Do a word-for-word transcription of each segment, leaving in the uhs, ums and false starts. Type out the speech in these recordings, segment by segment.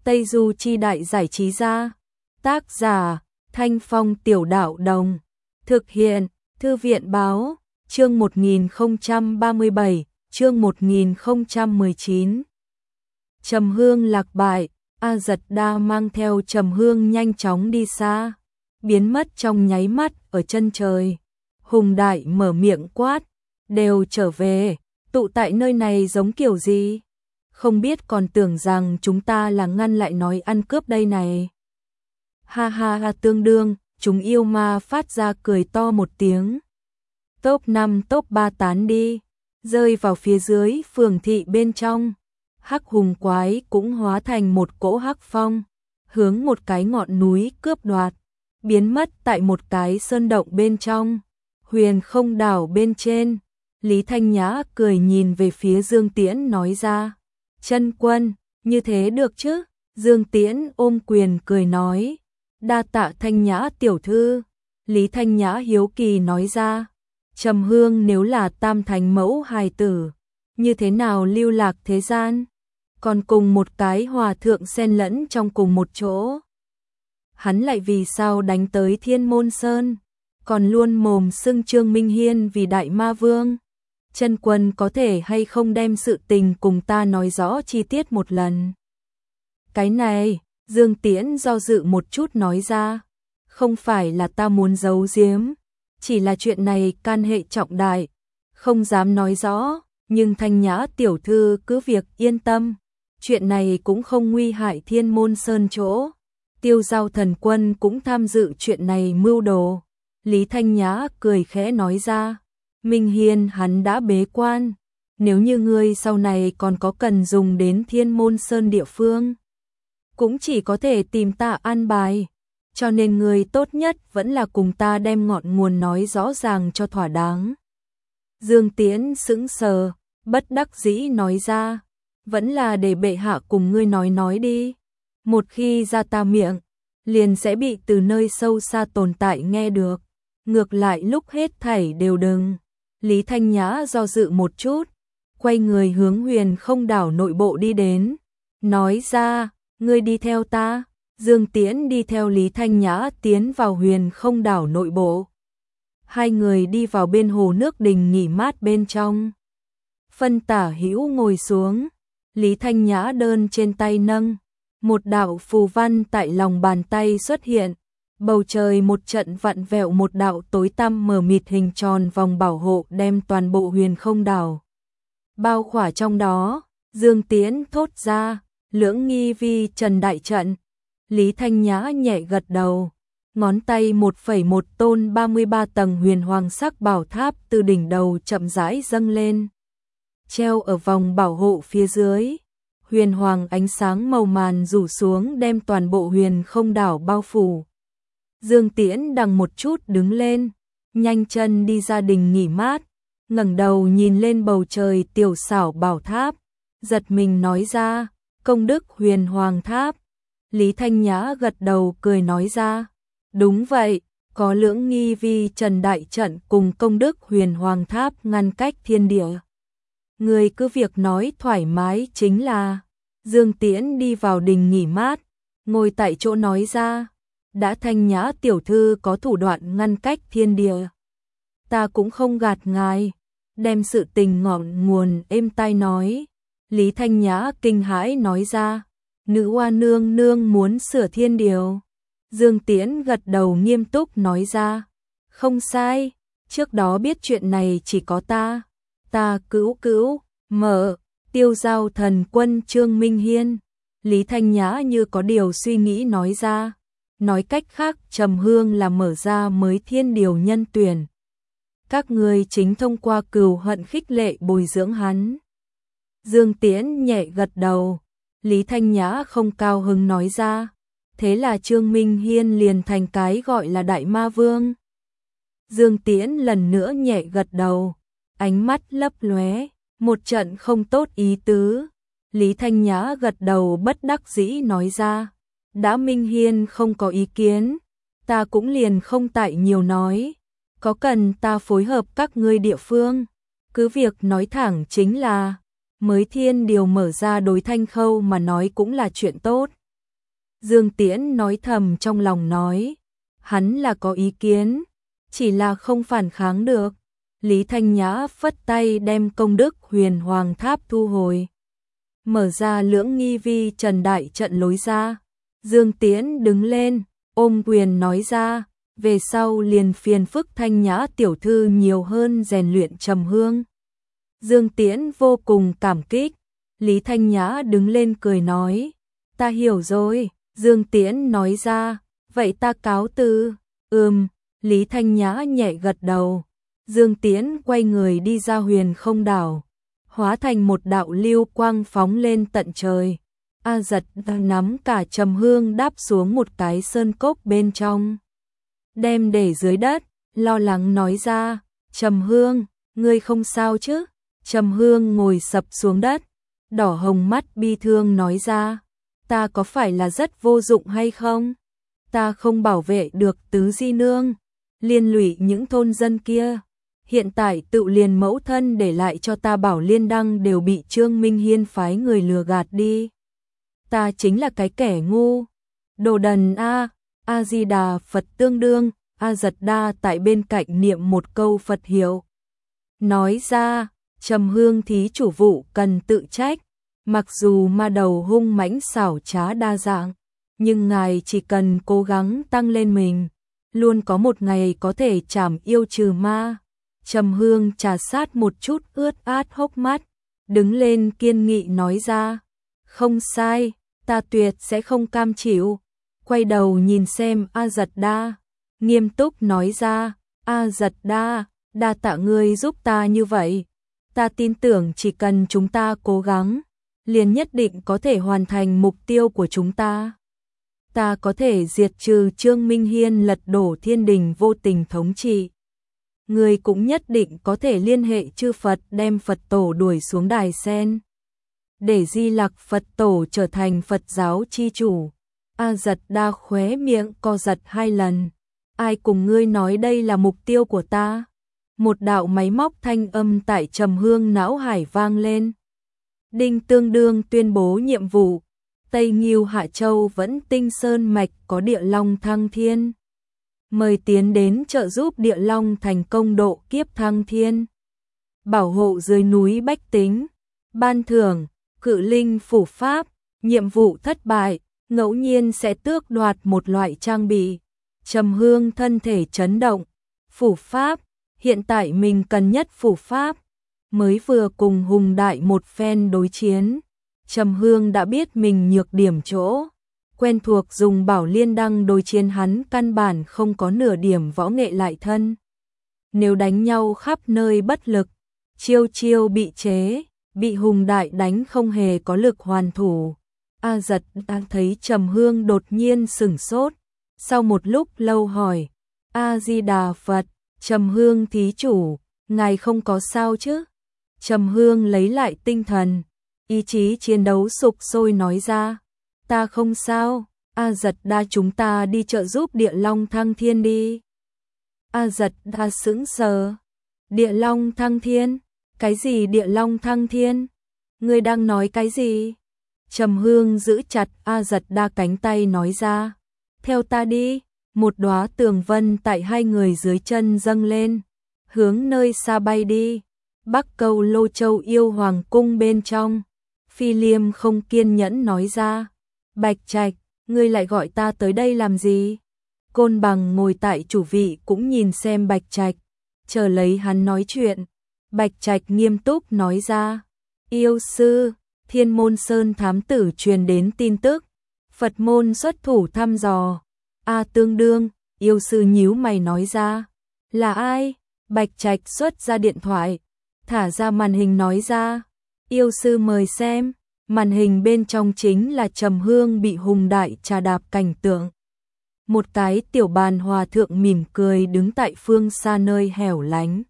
Tây Du Chi Đại Giải Trí Gia. Tác giả, Thanh Phong Tiểu Đạo Đồng. Thực hiện, Thư viện Báo. Chương một nghìn không trăm ba mươi bảy, chương một nghìn không trăm mười chín. Trầm Hương lạc bại, A Giật Đa mang theo Trầm Hương nhanh chóng đi xa, biến mất trong nháy mắt ở chân trời. Hùng Đại mở miệng quát, đều trở về, tụ tại nơi này giống kiểu gì? Không biết còn tưởng rằng chúng ta là ngăn lại nói ăn cướp đây này. Ha ha ha, tương đương, chúng yêu ma phát ra cười to một tiếng. Top năm top ba tán đi, rơi vào phía dưới phường thị bên trong. Hắc hùng quái cũng hóa thành một cỗ hắc phong, hướng một cái ngọn núi cướp đoạt, biến mất tại một cái sơn động bên trong. Huyền Không Đảo bên trên, Lý Thanh Nhã cười nhìn về phía Dương Tiễn nói ra, chân quân, như thế được chứ? Dương Tiễn ôm quyền cười nói, đa tạ Thanh Nhã tiểu thư. Lý Thanh Nhã hiếu kỳ nói ra, Trầm Hương nếu là tam thánh mẫu hài tử, như thế nào lưu lạc thế gian, còn cùng một cái hòa thượng xen lẫn trong cùng một chỗ. Hắn lại vì sao đánh tới Thiên Môn Sơn, còn luôn mồm xưng Trương Minh Hiên vì Đại Ma Vương. Chân quân có thể hay không đem sự tình cùng ta nói rõ chi tiết một lần? Cái này, Dương Tiễn do dự một chút nói ra, không phải là ta muốn giấu giếm, chỉ là chuyện này can hệ trọng đại, không dám nói rõ, nhưng Thanh Nhã tiểu thư cứ việc yên tâm, chuyện này cũng không nguy hại Thiên Môn Sơn chỗ. Tiêu Giao thần quân cũng tham dự chuyện này mưu đồ. Lý Thanh Nhã cười khẽ nói ra, Minh Hiên hắn đã bế quan, nếu như ngươi sau này còn có cần dùng đến Thiên Môn Sơn địa phương, cũng chỉ có thể tìm ta an bài, cho nên ngươi tốt nhất vẫn là cùng ta đem ngọn nguồn nói rõ ràng cho thỏa đáng. Dương Tiễn sững sờ, bất đắc dĩ nói ra, vẫn là để bệ hạ cùng ngươi nói nói đi, một khi ra ta miệng, liền sẽ bị từ nơi sâu xa tồn tại nghe được, ngược lại lúc hết thảy đều đừng. Lý Thanh Nhã do dự một chút, quay người hướng Huyền Không Đảo nội bộ đi đến, nói ra, ngươi đi theo ta. Dương Tiễn đi theo Lý Thanh Nhã tiến vào Huyền Không Đảo nội bộ. Hai người đi vào bên hồ nước đình nghỉ mát bên trong. Phân tả hữu ngồi xuống, Lý Thanh Nhã đơn trên tay nâng, một đạo phù văn tại lòng bàn tay xuất hiện, bầu trời một trận vặn vẹo, một đạo tối tăm mờ mịt hình tròn vòng bảo hộ đem toàn bộ Huyền Không Đảo bao khỏa trong đó. Dương Tiễn thốt ra, lưỡng nghi vi trần đại trận. Lý Thanh Nhã nhẹ gật đầu, ngón tay một phẩy một tôn ba mươi ba tầng huyền hoàng sắc bảo tháp từ đỉnh đầu chậm rãi dâng lên, treo ở vòng bảo hộ phía dưới. Huyền hoàng ánh sáng màu màn rủ xuống đem toàn bộ Huyền Không Đảo bao phủ. Dương Tiễn đằng một chút đứng lên, nhanh chân đi ra đình nghỉ mát, ngẩng đầu nhìn lên bầu trời tiểu xảo bảo tháp, giật mình nói ra, công đức Huyền Hoàng Tháp. Lý Thanh Nhã gật đầu cười nói ra, đúng vậy, có lưỡng nghi vi trần đại trận cùng công đức Huyền Hoàng Tháp ngăn cách thiên địa. Người cứ việc nói thoải mái chính là. Dương Tiễn đi vào đình nghỉ mát, ngồi tại chỗ nói ra, đã Thanh Nhã tiểu thư có thủ đoạn ngăn cách thiên địa, ta cũng không gạt ngài, đem sự tình ngọn nguồn êm tai nói. Lý Thanh Nhã kinh hãi nói ra, nữ oa nương nương muốn sửa thiên điều. Dương Tiễn gật đầu nghiêm túc nói ra, không sai, trước đó biết chuyện này chỉ có ta, ta cữu cữu, mở, Tiêu Giao thần quân Trương Minh Hiên. Lý Thanh Nhã như có điều suy nghĩ nói ra, nói cách khác Trầm Hương là mở ra mới thiên điều nhân tuyển. Các người chính thông qua cừu hận khích lệ bồi dưỡng hắn. Dương Tiễn nhẹ gật đầu. Lý Thanh Nhã không cao hứng nói ra, thế là Trương Minh Hiên liền thành cái gọi là Đại Ma Vương. Dương Tiễn lần nữa nhẹ gật đầu, ánh mắt lấp lóe, một trận không tốt ý tứ. Lý Thanh Nhã gật đầu bất đắc dĩ nói ra, đã Minh Hiên không có ý kiến, ta cũng liền không tại nhiều nói, có cần ta phối hợp các ngươi địa phương, cứ việc nói thẳng chính là, mới thiên điều mở ra đối Thanh Khâu mà nói cũng là chuyện tốt. Dương Tiễn nói thầm trong lòng nói, hắn là có ý kiến, chỉ là không phản kháng được. Lý Thanh Nhã phất tay đem công đức huyền hoàng tháp thu hồi. Mở ra lưỡng nghi vi trần đại trận lối ra. Dương Tiễn đứng lên, ôm quyền nói ra, về sau liền phiền phức Thanh Nhã tiểu thư nhiều hơn rèn luyện trầm hương. Dương Tiễn vô cùng cảm kích. Lý Thanh Nhã đứng lên cười nói, ta hiểu rồi. Dương Tiễn nói ra, vậy ta cáo từ. Ừm, Lý Thanh Nhã nhẹ gật đầu. Dương Tiễn quay người đi ra huyền không đảo, hóa thành một đạo lưu quang phóng lên tận trời. A Giật đang nắm cả trầm hương đáp xuống một cái sơn cốc bên trong, đem để dưới đất, lo lắng nói ra, Trầm Hương, ngươi không sao chứ? Trầm Hương ngồi sập xuống đất, đỏ hồng mắt bi thương nói ra, ta có phải là rất vô dụng hay không? Ta không bảo vệ được tứ di nương, liên lụy những thôn dân kia. Hiện tại tự liền mẫu thân để lại cho ta Bảo Liên Đăng đều bị Trương Minh Hiên phái người lừa gạt đi. Ta chính là cái kẻ ngu. Đồ đần a, A Di Đà Phật tương đương. A Giật Đa tại bên cạnh niệm một câu Phật hiệu. Nói ra, Trầm Hương thí chủ vụ cần tự trách. Mặc dù ma đầu hung mãnh xảo trá đa dạng, nhưng ngài chỉ cần cố gắng tăng lên mình, luôn có một ngày có thể trảm yêu trừ ma. Trầm Hương trà sát một chút ướt át hốc mắt, đứng lên kiên nghị nói ra, không sai, ta tuyệt sẽ không cam chịu. Quay đầu nhìn xem A Giật Đa, nghiêm túc nói ra, A Giật Đa, đa tạ ngươi giúp ta như vậy. Ta tin tưởng chỉ cần chúng ta cố gắng, liền nhất định có thể hoàn thành mục tiêu của chúng ta. Ta có thể diệt trừ Trương Minh Hiên, lật đổ thiên đình vô tình thống trị. Người cũng nhất định có thể liên hệ chư Phật đem Phật tổ đuổi xuống đài sen, để Di Lặc Phật tổ trở thành Phật giáo chi chủ. A Giật Đa khóe miệng co giật hai lần. Ai cùng ngươi nói đây là mục tiêu của ta? Một đạo máy móc thanh âm tại Trầm Hương não hải vang lên. Đinh Tương Đương tuyên bố nhiệm vụ. Tây Nghiêu Hạ Châu vẫn Tinh Sơn Mạch có địa long thăng thiên. Mời tiến đến trợ giúp địa long thành công độ kiếp thăng thiên. Bảo hộ dưới núi bách tính. Ban thưởng, cự linh phủ pháp. Nhiệm vụ thất bại, ngẫu nhiên sẽ tước đoạt một loại trang bị. Trầm Hương thân thể chấn động. Phủ pháp, hiện tại mình cần nhất phủ pháp. Mới vừa cùng Hùng Đại một phen đối chiến, Trầm Hương đã biết mình nhược điểm chỗ. Quen thuộc dùng Bảo Liên Đăng đối chiến hắn căn bản không có nửa điểm võ nghệ lại thân. Nếu đánh nhau khắp nơi bất lực, chiêu chiêu bị chế, bị Hùng Đại đánh không hề có lực hoàn thủ. A Giật đang thấy Trầm Hương đột nhiên sửng sốt, sau một lúc lâu hỏi, A Di Đà Phật, Trầm Hương thí chủ, ngài không có sao chứ? Trầm Hương lấy lại tinh thần, ý chí chiến đấu sục sôi nói ra, ta không sao. A Giật Đa, chúng ta đi trợ giúp địa long thăng thiên đi. A Giật Đa sững sờ, địa long thăng thiên? Cái gì địa long thăng thiên? Ngươi đang nói cái gì? Trầm Hương giữ chặt A Giật Đa cánh tay nói ra, theo ta đi. Một đóa tường vân tại hai người dưới chân dâng lên, hướng nơi xa bay đi. Bắc Câu Lô Châu yêu hoàng cung bên trong, Phi Liêm không kiên nhẫn nói ra, Bạch Trạch, ngươi lại gọi ta tới đây làm gì? Côn Bằng ngồi tại chủ vị cũng nhìn xem Bạch Trạch, chờ lấy hắn nói chuyện. Bạch Trạch nghiêm túc nói ra, yêu sư, Thiên Môn Sơn thám tử truyền đến tin tức, Phật môn xuất thủ thăm dò. A Tương Đương, yêu sư nhíu mày nói ra, là ai? Bạch Trạch xuất ra điện thoại, thả ra màn hình nói ra, yêu sư mời xem. Màn hình bên trong chính là Trầm Hương bị Hùng Đại trà đạp cảnh tượng. Một cái tiểu bàn hòa thượng mỉm cười đứng tại phương xa nơi hẻo lánh.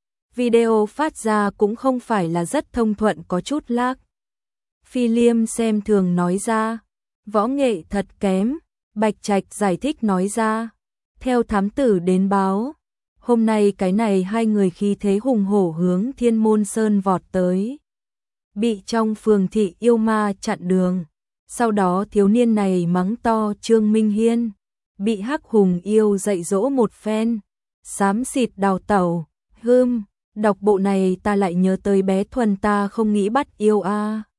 Video phát ra cũng không phải là rất thông thuận, có chút lag. Phi Liêm xem thường nói ra, võ nghệ thật kém. Bạch Trạch giải thích nói ra, theo thám tử đến báo, hôm nay cái này hai người khí thế hùng hổ hướng Thiên Môn Sơn vọt tới, bị trong phường thị yêu ma chặn đường. Sau đó thiếu niên này mắng to Trương Minh Hiên, bị Hắc Hùng yêu dạy dỗ một phen, xám xịt đào tẩu. Hưm, đọc bộ này ta lại nhớ tới bé Thuần, ta không nghĩ bắt yêu a.